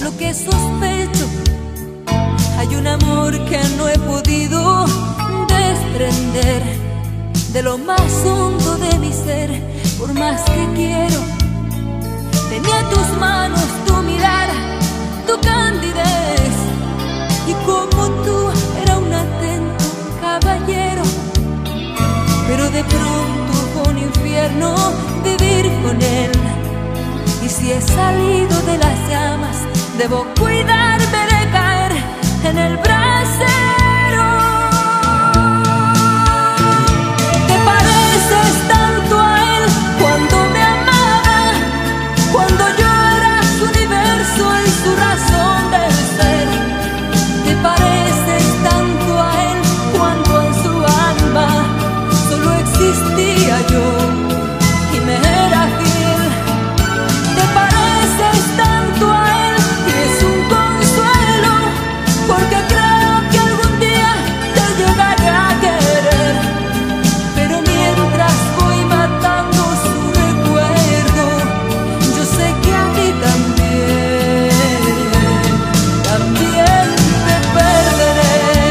lo que sospecho. Hay un amor que no he podido desprender de lo más hondo de mi ser, por más que quiero. Tenía tus manos, tu mirada, tu candidez, y como tú era un atento caballero. Pero de pronto fue un infierno vivir con él. Y si he salido de las llamas, debo cuidarme de caer en el brasero. Te pareces tanto a él cuando me amaba, cuando yo era su universo y su razón de ser. Te pareces tanto a él cuando en su alma solo existía yo y me era fiel. Te pareces tanto a él y es un consuelo, porque creo que algún día te llegaré a querer. Pero mientras voy matando su recuerdo, yo sé que a ti también te perderé.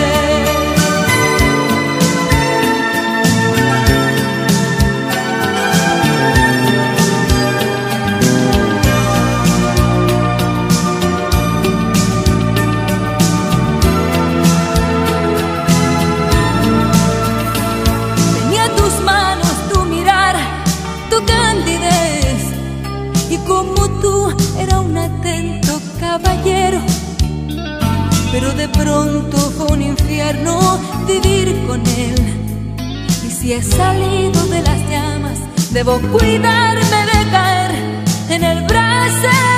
Tenía tus manos, tu mirar, tu candidez, y como tú era un atento caballero. Pero de pronto fue un infierno vivir con él. Y si he salido de las llamas, debo cuidarme de caer en el brasero.